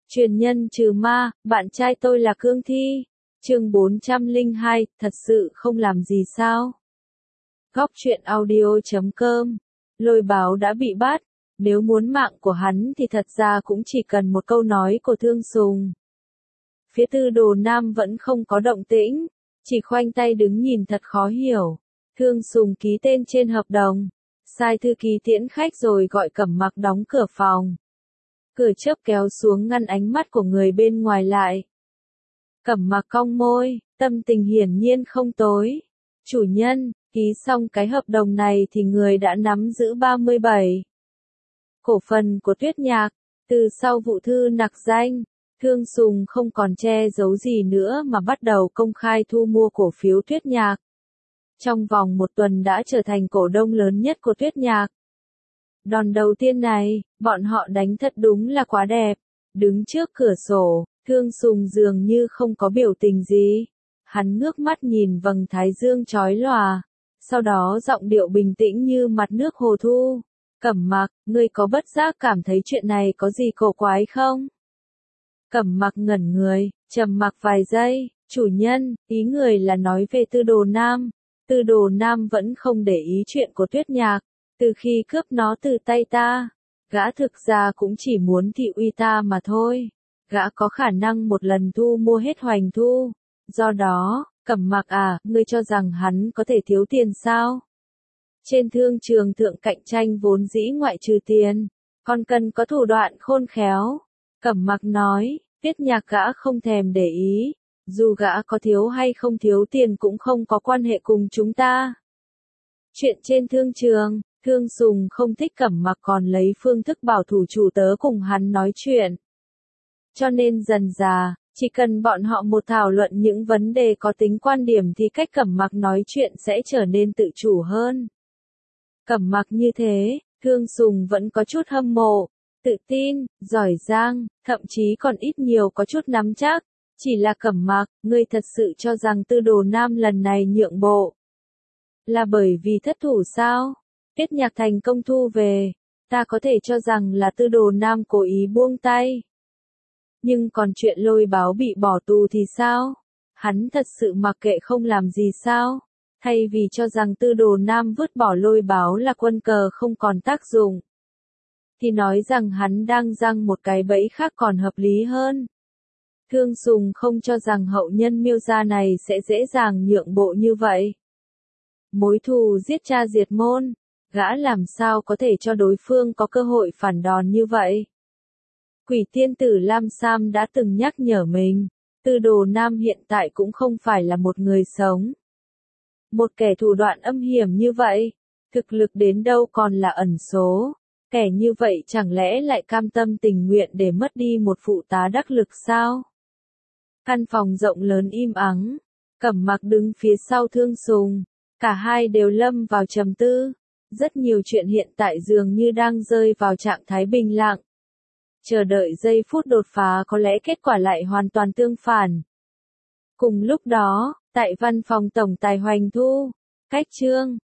Truyền nhân trừ ma, bạn trai tôi là cương thi. Chương 402, thật sự không làm gì sao? Góc truyện audio.com. Lôi Báo đã bị bắt, nếu muốn mạng của hắn thì thật ra cũng chỉ cần một câu nói của Thương Sùng. Phía Tư Đồ Nam vẫn không có động tĩnh, chỉ khoanh tay đứng nhìn thật khó hiểu. Thương Sùng ký tên trên hợp đồng, sai thư ký tiễn khách rồi gọi Cẩm Mặc đóng cửa phòng. Cửa chớp kéo xuống ngăn ánh mắt của người bên ngoài lại. Cẩm Mặc cong môi, tâm tình hiển nhiên không tối. Chủ nhân, ký xong cái hợp đồng này thì người đã nắm giữ 37 cổ phần của Tuyết Nhạc. Từ sau vụ thư nặc danh, Thương Sùng không còn che giấu gì nữa mà bắt đầu công khai thu mua cổ phiếu Tuyết Nhạc. Trong vòng một tuần đã trở thành cổ đông lớn nhất của Tuyết Nhạc. Đòn đầu tiên này, bọn họ đánh thật đúng là quá đẹp. Đứng trước cửa sổ, Thương Sùng dường như không có biểu tình gì. Hắn ngước mắt nhìn vầng thái dương chói lòa. Sau đó giọng điệu bình tĩnh như mặt nước hồ thu. Cẩm Mặc, ngươi có bất giác cảm thấy chuyện này có gì cổ quái không? Cẩm Mặc ngẩn người, trầm mặc vài giây. Chủ nhân, ý người là nói về Tư Đồ Nam. Tư Đồ Nam vẫn không để ý chuyện của Tuyết Nhạc. Từ khi cướp nó từ tay ta, gã thực ra cũng chỉ muốn thị uy ta mà thôi. Gã có khả năng một lần thu mua hết Hoành Thu. Do đó, Cẩm Mặc à, ngươi cho rằng hắn có thể thiếu tiền sao? Trên thương trường thượng cạnh tranh vốn dĩ ngoại trừ tiền, còn cần có thủ đoạn khôn khéo. Cẩm Mặc nói, Tuyết Nhạc gã không thèm để ý. Dù gã có thiếu hay không thiếu tiền cũng không có quan hệ cùng chúng ta. Chuyện trên thương trường, Thương Sùng không thích Cẩm Mặc còn lấy phương thức bảo thủ chủ tớ cùng hắn nói chuyện. Cho nên dần dà, chỉ cần bọn họ một thảo luận những vấn đề có tính quan điểm thì cách Cẩm Mặc nói chuyện sẽ trở nên tự chủ hơn. Cẩm Mặc như thế, Thương Sùng vẫn có chút hâm mộ, tự tin, giỏi giang, thậm chí còn ít nhiều có chút nắm chắc. Chỉ là Cẩm Mặc, ngươi thật sự cho rằng Tư Đồ Nam lần này nhượng bộ là bởi vì thất thủ sao? Tuyết Nhạc thành công thu về, ta có thể cho rằng là Tư Đồ Nam cố ý buông tay. Nhưng còn chuyện Lôi Báo bị bỏ tù thì sao? Hắn thật sự mặc kệ không làm gì sao? Thay vì cho rằng Tư Đồ Nam vứt bỏ Lôi Báo là quân cờ không còn tác dụng, thì nói rằng hắn đang giăng một cái bẫy khác còn hợp lý hơn. Thương Sùng không cho rằng hậu nhân Miêu gia này sẽ dễ dàng nhượng bộ như vậy. Mối thù giết cha diệt môn, gã làm sao có thể cho đối phương có cơ hội phản đòn như vậy? Quỷ tiên tử Lam Sam đã từng nhắc nhở mình, Tư Đồ Nam hiện tại cũng không phải là một người sống. Một kẻ thủ đoạn âm hiểm như vậy, thực lực đến đâu còn là ẩn số. Kẻ như vậy chẳng lẽ lại cam tâm tình nguyện để mất đi một phụ tá đắc lực sao? Căn phòng rộng lớn im ắng, Cẩm Mặc đứng phía sau Thương Sùng, cả hai đều lâm vào trầm tư. Rất nhiều chuyện hiện tại dường như đang rơi vào trạng thái bình lặng. Chờ đợi giây phút đột phá có lẽ kết quả lại hoàn toàn tương phản. Cùng lúc đó, tại văn phòng tổng tài Hoành Thu, cách Trương